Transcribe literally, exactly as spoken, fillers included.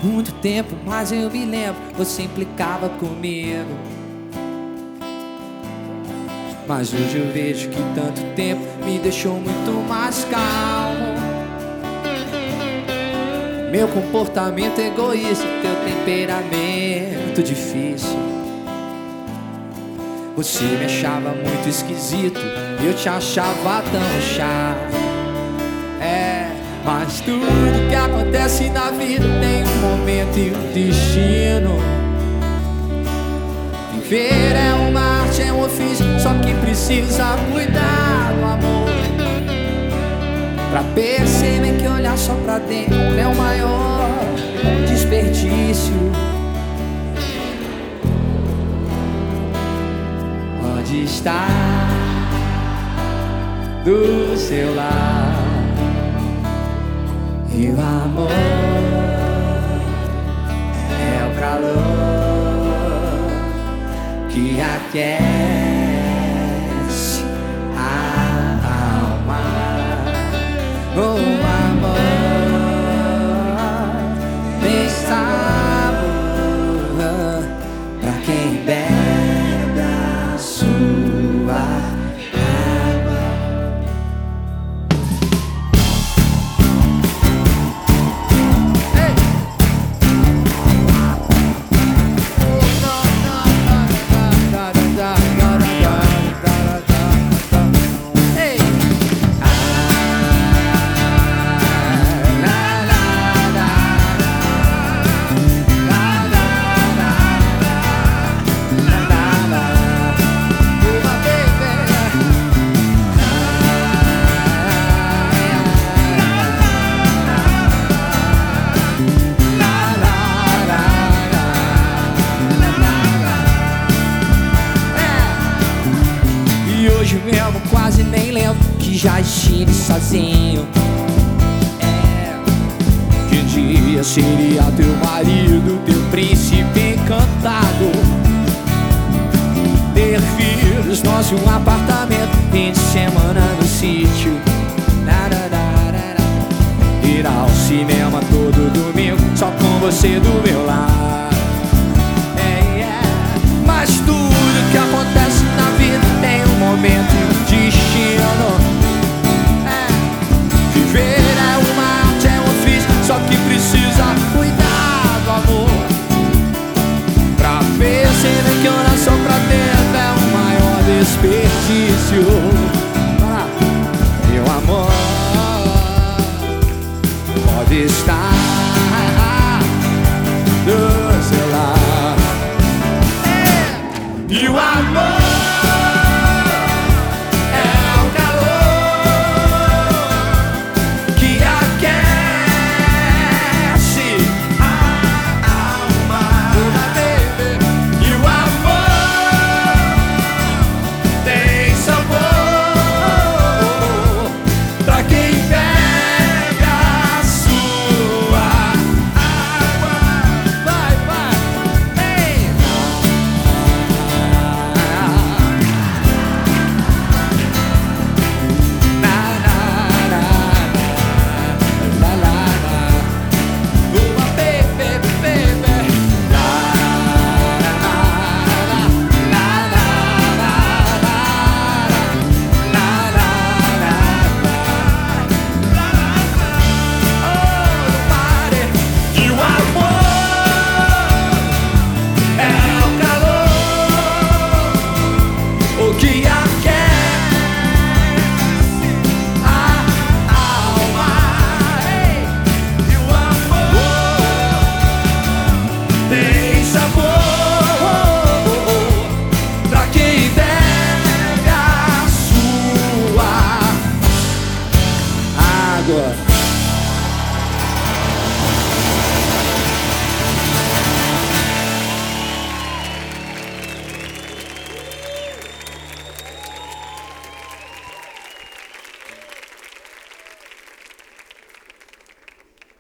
muito tempo, mas eu me lembro, você implicava comigo. Mas hoje eu vejo que tanto tempo me deixou muito mais calmo. Meu comportamento egoísta, teu temperamento difícil. Você me achava muito esquisito, eu te achava tão chato. É, mas tudo que acontece na vida tem um momento e um destino. Viver é uma arte, é um ofício, só que precisa cuidar do amor. Pra perceber que olhar só pra dentro é o maior desperdício. Pode estar do seu lado e o amor é o calor que aquece a alma. O amor tem sabor pra quem bebe a sua água. Hey! Hoje mesmo quase nem lembro que já estive sozinho. É, que um dia seria teu marido, teu príncipe encantado. Ter filhos, nós e um apartamento, fim de semana no sítio. Ir ao cinema todo domingo, só com você do meu lado. É, é. Mas tudo que acontece na vida tem um momento e um destino. É. Viver é uma arte, é um ofício, só que precisa cuidar do amor. Pra perceber que oração pra dentro é o maior desperdício. Ah, meu amor pode estar do seu lado. É. E o